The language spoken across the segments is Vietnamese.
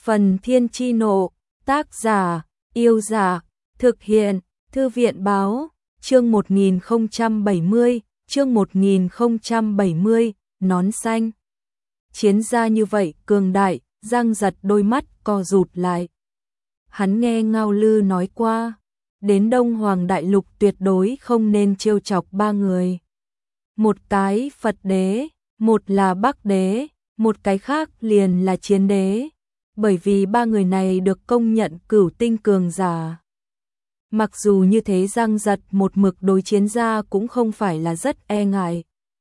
Phần Thiên Chi Nộ, tác giả, Yêu Giả, thực hiện, Thư viện Báo, chương 1070, chương 1070, nón xanh. Chiến gia như vậy cường đại, Giang Giật đôi mắt co rụt lại. Hắn nghe Ngao Lư nói qua, đến Đông Hoàng Đại Lục tuyệt đối không nên trêu chọc ba người. Một cái Phật đế, một là Bắc đế, một cái khác liền là Chiến đế, bởi vì ba người này được công nhận cửu tinh cường giả. Mặc dù như thế Giang Giật một mực đối Chiến gia cũng không phải là rất e ngại.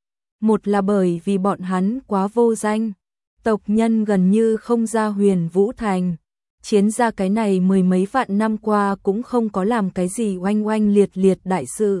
Một là bởi vì bọn hắn quá vô danh, tộc nhân gần như không ra Huyền Vũ Thành. Chiến gia cái này mười mấy vạn năm qua cũng không có làm cái gì oanh oanh liệt liệt đại sự.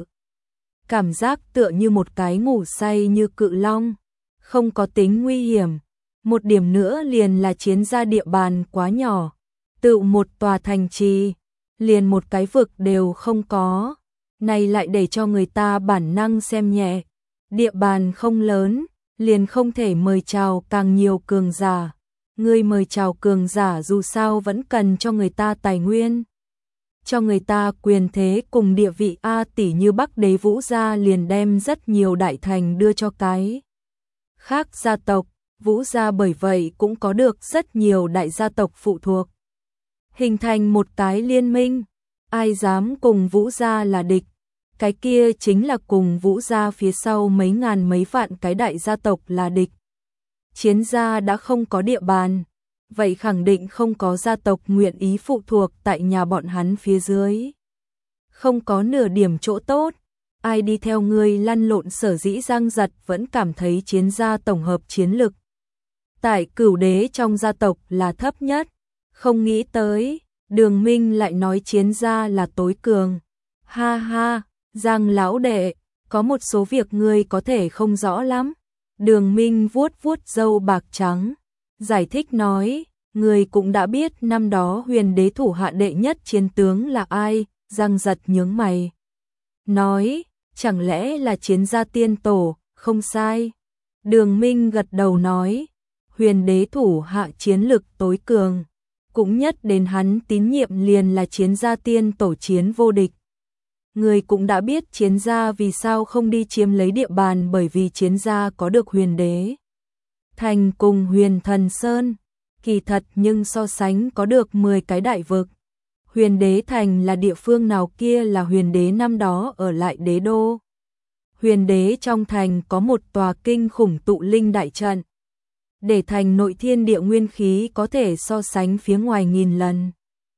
Cảm giác tựa như một cái ngủ say như cự long, không có tính nguy hiểm. Một điểm nữa liền là Chiến gia địa bàn quá nhỏ, tự một tòa thành trì, liền một cái vực đều không có. Này lại để cho người ta bản năng xem nhẹ. Địa bàn không lớn, liền không thể mời chào càng nhiều cường giả. Người mời chào cường giả dù sao vẫn cần cho người ta tài nguyên, cho người ta quyền thế cùng địa vị a, tỷ như Bắc đế Vũ gia liền đem rất nhiều đại thành đưa cho cái khác gia tộc. Vũ gia bởi vậy cũng có được rất nhiều đại gia tộc phụ thuộc, hình thành một cái liên minh. Ai dám cùng Vũ gia là địch, cái kia chính là cùng Vũ gia phía sau mấy ngàn mấy vạn cái đại gia tộc là địch. Chiến gia đã không có địa bàn, vậy khẳng định không có gia tộc nguyện ý phụ thuộc tại nhà bọn hắn phía dưới. Không có nửa điểm chỗ tốt, ai đi theo ngươi lăn lộn. Sở dĩ Giang Giật vẫn cảm thấy Chiến gia tổng hợp chiến lực tại cửu đế trong gia tộc là thấp nhất. Không nghĩ tới, Đường Minh lại nói Chiến gia là tối cường. Ha ha, Giang lão đệ, có một số việc ngươi có thể không rõ lắm. Đường Minh vuốt vuốt râu bạc trắng, giải thích nói, người cũng đã biết năm đó Huyền đế thủ hạ đệ nhất chiến tướng là ai. Giang Giật nhướng mày, nói, chẳng lẽ là Chiến gia tiên tổ, không sai. Đường Minh gật đầu nói, Huyền đế thủ hạ chiến lực tối cường, cũng nhất đến hắn tín nhiệm liền là Chiến gia tiên tổ chiến vô địch. Người cũng đã biết Chiến gia vì sao không đi chiếm lấy địa bàn, bởi vì Chiến gia có được Huyền đế thành cùng Huyền Thần Sơn. Kỳ thật nhưng so sánh có được 10 cái đại vực. Huyền đế thành là địa phương nào kia là Huyền đế năm đó ở lại đế đô. Huyền đế trong thành có một tòa kinh khủng tụ linh đại trận, để thành nội thiên địa nguyên khí có thể so sánh phía ngoài nghìn lần.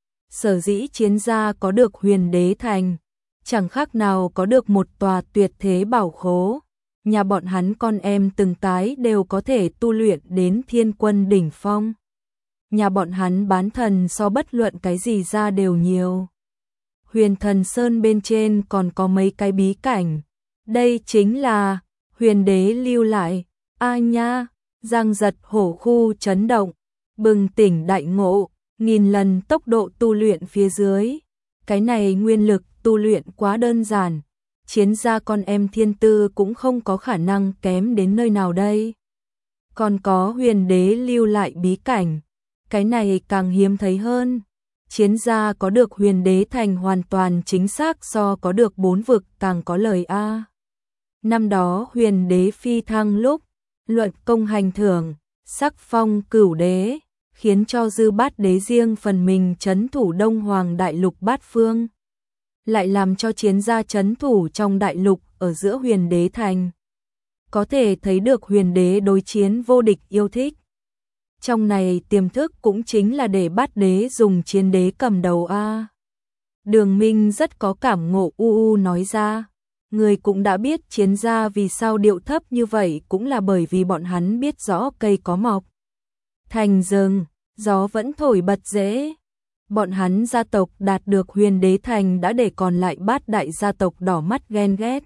Sở dĩ Chiến gia có được Huyền đế thành, chẳng khác nào có được một tòa tuyệt thế bảo khố. Nhà bọn hắn con em từng cái đều có thể tu luyện đến thiên quân đỉnh phong. Nhà bọn hắn bán thần so bất luận cái gì ra đều nhiều. Huyền Thần Sơn bên trên còn có mấy cái bí cảnh. Đây chính là Huyền đế lưu lại. A nha, Giang Giật hổ khu chấn động, bừng tỉnh đại ngộ, nghìn lần tốc độ tu luyện phía dưới. Cái này nguyên lực tu luyện quá đơn giản, Chiến gia con em thiên tư cũng không có khả năng kém đến nơi nào đây. Còn có Huyền đế lưu lại bí cảnh, cái này càng hiếm thấy hơn. Chiến gia có được Huyền đế thành hoàn toàn chính xác so có được 4 vực càng có lời a. Năm đó Huyền đế phi thăng lúc, luận công hành thưởng, sắc phong cửu đế, khiến cho Dư Bát đế riêng phần mình trấn thủ Đông Hoàng Đại Lục bát phương, lại làm cho Chiến gia trấn thủ trong đại lục ở giữa Huyền đế thành. Có thể thấy được Huyền đế đối Chiến vô địch yêu thích. Trong này tiềm thức cũng chính là để Bát đế dùng Chiến đế cầm đầu a. Đường Minh rất có cảm ngộ nói ra, người cũng đã biết Chiến gia vì sao điệu thấp như vậy, cũng là bởi vì bọn hắn biết rõ cây có mọc thành rừng, gió vẫn thổi bật dễ. Bọn hắn gia tộc đạt được Huyền đế thành đã để còn lại 8 đại gia tộc đỏ mắt ghen ghét.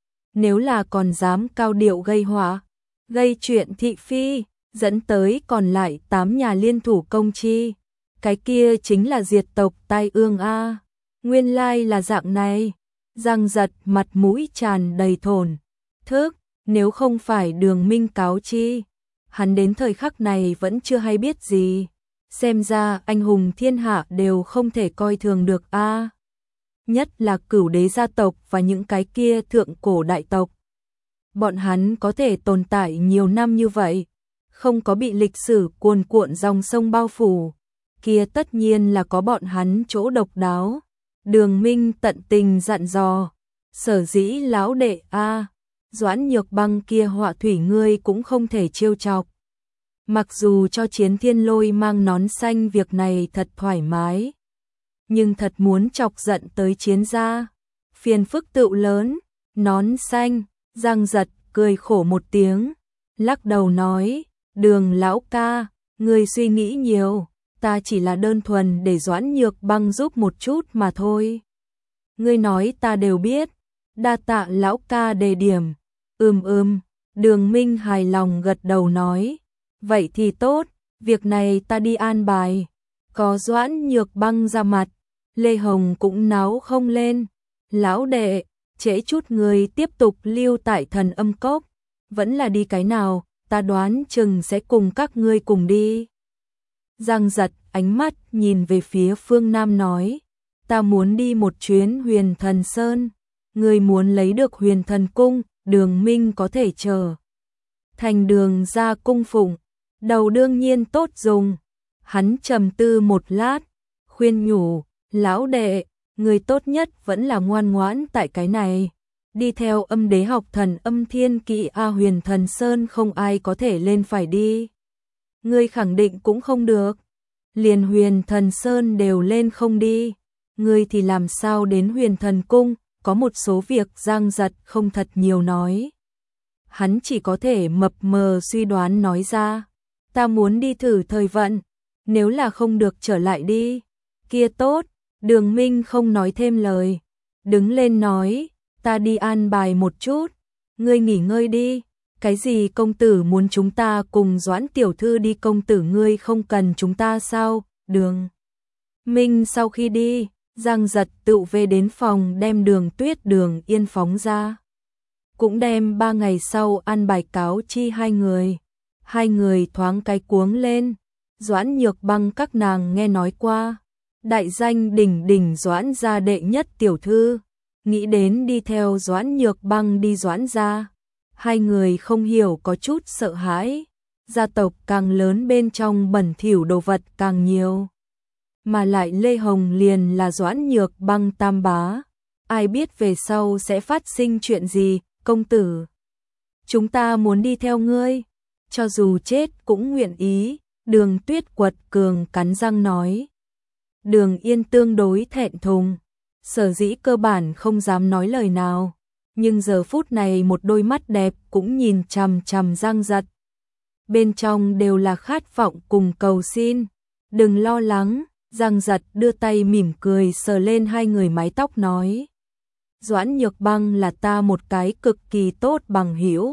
Nếu là còn dám cao điệu gây họa, gây chuyện thị phi, dẫn tới còn lại 8 nhà liên thủ công chi, cái kia chính là diệt tộc tai ương a. Nguyên lai là dạng này. Giang Giật mặt mũi tràn đầy thổn thức, nếu không phải Đường Minh cáo chi, hắn đến thời khắc này vẫn chưa hay biết gì. Xem ra anh hùng thiên hạ đều không thể coi thường được a. Nhất là Cửu đế gia tộc và những cái kia thượng cổ đại tộc. Bọn hắn có thể tồn tại nhiều năm như vậy, không có bị lịch sử cuồn cuộn dòng sông bao phủ, kia tất nhiên là có bọn hắn chỗ độc đáo. Đường Minh tận tình dặn dò, sở dĩ lão đệ a, Doãn Nhược Băng kia họa thủy ngươi cũng không thể trêu chọc. Mặc dù cho Chiến Thiên Lôi mang nón xanh việc này thật thoải mái, nhưng thật muốn chọc giận tới Chiến gia, phiền phức tựu lớn. Nón xanh, Giang Giật cười khổ một tiếng, lắc đầu nói, Đường lão ca, ngươi suy nghĩ nhiều, ta chỉ là đơn thuần để Doãn Nhược Băng giúp một chút mà thôi. Ngươi nói ta đều biết, đa tạ lão ca đề điểm. Đường Minh hài lòng gật đầu nói, vậy thì tốt, việc này ta đi an bài. Có Doãn Nhược Băng ra mặt, Lê Hồng cũng náo không lên. Lão đệ, trễ chút người tiếp tục lưu tại Thần Âm Cốc, vẫn là đi cái nào, ta đoán chừng sẽ cùng các ngươi cùng đi. Giang Giật ánh mắt nhìn về phía phương Nam nói, ta muốn đi một chuyến Huyền Thần Sơn, ngươi muốn lấy được Huyền Thần Cung, Đường Minh có thể chờ. Thành Đường ra cung phụng, đầu đương nhiên tốt dùng. Hắn trầm tư một lát, khuyên nhủ, lão đệ, người tốt nhất vẫn là ngoan ngoãn tại cái này. Đi theo Âm Đế học Thần Âm Thiên Kỵ a, Huyền Thần Sơn không ai có thể lên phải đi. Ngươi khẳng định cũng không được. Liền Huyền Thần Sơn đều lên không đi, ngươi thì làm sao đến Huyền Thần Cung? Có một số việc Giang Giật không thật nhiều nói. Hắn chỉ có thể mập mờ suy đoán nói ra, ta muốn đi thử thời vận, nếu là không được trở lại đi. Kia tốt, Đường Minh không nói thêm lời, đứng lên nói, ta đi an bài một chút, ngươi nghỉ ngơi đi. Cái gì công tử muốn chúng ta cùng Doãn tiểu thư đi, công tử ngươi không cần chúng ta sao? Đường Minh sau khi đi, Giang Giật tự về đến phòng đem Đường Tuyết Đường Yên phóng ra. Cũng đem 3 ngày sau an bài cáo chi hai người. Hai người thoáng cái cuống lên. Doãn Nhược Băng các nàng nghe nói qua, đại danh đỉnh đỉnh Doãn gia đệ nhất tiểu thư, nghĩ đến đi theo Doãn Nhược Băng đi Doãn gia. Hai người không hiểu có chút sợ hãi, gia tộc càng lớn bên trong bẩn thỉu đồ vật càng nhiều. Mà lại Lê Hồng liền là Doãn Nhược Băng tam bá, ai biết về sau sẽ phát sinh chuyện gì. Công tử, chúng ta muốn đi theo ngươi, cho dù chết cũng nguyện ý. Đường Tuyết quật cường cắn răng nói. Đường Yên tương đối thẹn thùng, sở dĩ cơ bản không dám nói lời nào, nhưng giờ phút này một đôi mắt đẹp cũng nhìn chằm chằm Giang Giật. Bên trong đều là khát vọng cùng cầu xin. Đừng lo lắng, Giang Giật đưa tay mỉm cười sờ lên hai người mái tóc nói. Doãn Nhược Băng là ta một cái cực kỳ tốt bằng hữu.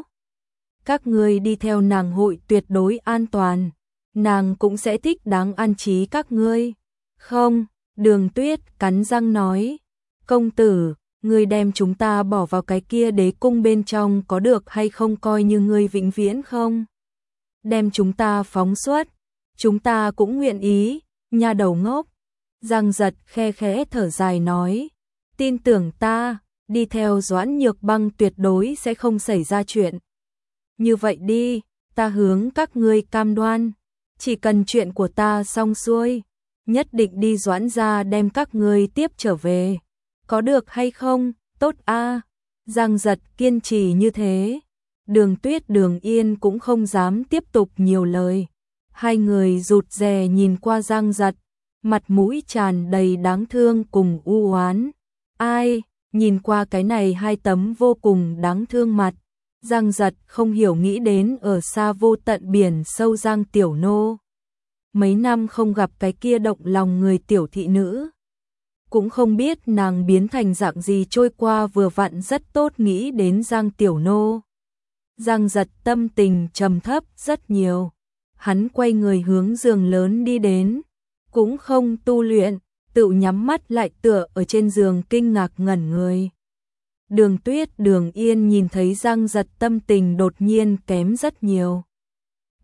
Các ngươi đi theo nàng hội tuyệt đối an toàn, nàng cũng sẽ thích đáng an trí các ngươi. Không, Đường Tuyết cắn răng nói, công tử, ngươi đem chúng ta bỏ vào cái kia đế cung bên trong có được hay không, coi như ngươi vĩnh viễn không đem chúng ta phóng xuất, chúng ta cũng nguyện ý. Nha đầu ngốc. Giang Giật khe khẽ thở dài nói, tin tưởng ta, đi theo Doãn Nhược Băng tuyệt đối sẽ không xảy ra chuyện. Như vậy đi, ta hướng các ngươi cam đoan, chỉ cần chuyện của ta xong xuôi, nhất định đi Doãn gia đem các ngươi tiếp trở về. Có được hay không? Tốt a. Giang Giật kiên trì như thế. Đường Tuyết Đường Yên cũng không dám tiếp tục nhiều lời. Hai người rụt rè nhìn qua Giang Giật, mặt mũi tràn đầy đáng thương cùng u oán. Ai, nhìn qua cái này hai tấm vô cùng đáng thương mặt, Giang Giật không hiểu nghĩ đến ở xa vô tận biển sâu Giang Tiểu Nô. Mấy năm không gặp cái kia động lòng người tiểu thị nữ, cũng không biết nàng biến thành dạng gì, trôi qua vừa vặn rất tốt nghĩ đến Giang Tiểu Nô. Giang Giật tâm tình trầm thấp rất nhiều. Hắn quay người hướng giường lớn đi đến, cũng không tu luyện, tự nhắm mắt lại tựa ở trên giường kinh ngạc ngẩn người. Đường Tuyết Đường Yên nhìn thấy Giang Giật tâm tình đột nhiên kém rất nhiều.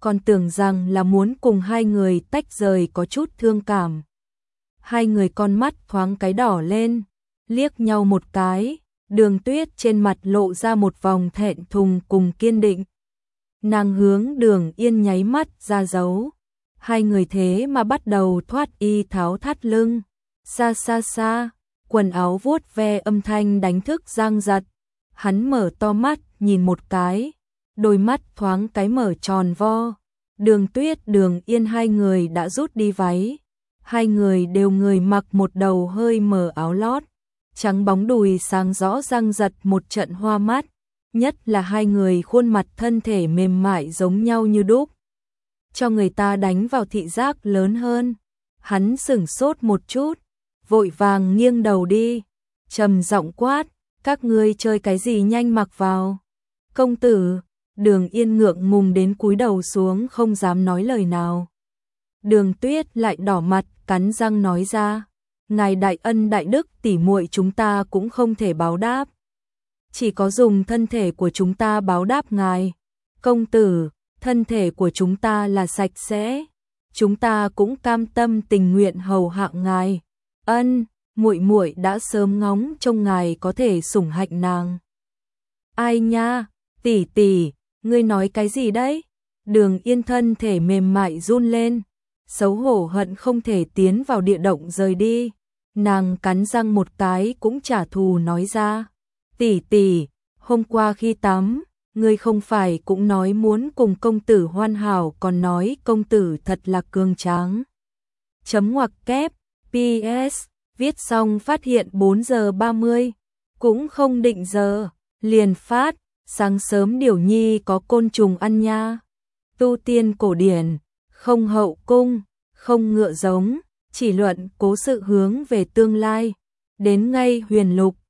còn tưởng rằng là muốn cùng hai người tách rời có chút thương cảm. Hai người con mắt thoáng cái đỏ lên, liếc nhau một cái, Đường Tuyết trên mặt lộ ra một vòng thẹn thùng cùng kiên định. Nàng hướng Đường Yên nháy mắt ra dấu. Hai người thế mà bắt đầu thoát y tháo thắt lưng. Xa xa xa, quần áo vuốt ve âm thanh đánh thức Giang Giật. Hắn mở to mắt nhìn một cái, đôi mắt thoáng cái mở tròn vo. Đường Tuyết, Đường Yên hai người đã rút đi váy. Hai người đều người mặc một đầu hơi mờ áo lót, trắng bóng đùi sáng rõ. Giang Giật một trận hoa mắt, nhất là hai người khuôn mặt thân thể mềm mại giống nhau như đúc, cho người ta đánh vào thị giác lớn hơn. Hắn sửng sốt một chút, vội vàng nghiêng đầu đi, trầm giọng quát, các ngươi chơi cái gì, nhanh mặc vào. Công tử. Đường Yên ngượng ngùng đến cúi đầu xuống không dám nói lời nào. Đường Tuyết lại đỏ mặt, cắn răng nói ra, ngài đại ân đại đức, tỉ muội chúng ta cũng không thể báo đáp. Chỉ có dùng thân thể của chúng ta báo đáp ngài. Công tử, thân thể của chúng ta là sạch sẽ, chúng ta cũng cam tâm tình nguyện hầu hạ ngài. Ân, muội muội đã sớm ngóng trông ngài có thể sủng hạnh nàng. Ai nha, tỷ tỷ, ngươi nói cái gì đấy? Đường Yên thân thể mềm mại run lên, xấu hổ hận không thể tiến vào địa động rời đi. Nàng cắn răng một cái cũng trả thù nói ra, tỷ tỷ, hôm qua khi tắm, ngươi không phải cũng nói muốn cùng công tử hoàn hảo, còn nói công tử thật là cường tráng. Chấm ngoặc kép, PS, viết xong phát hiện 4 giờ 30, cũng không định giờ, liền phát, sáng sớm Điểu Nhi có côn trùng ăn nha. Tu tiên cổ điển, không hậu cung, không ngựa giống, chỉ luận cố sự hướng về tương lai. Đến ngay huyền lục,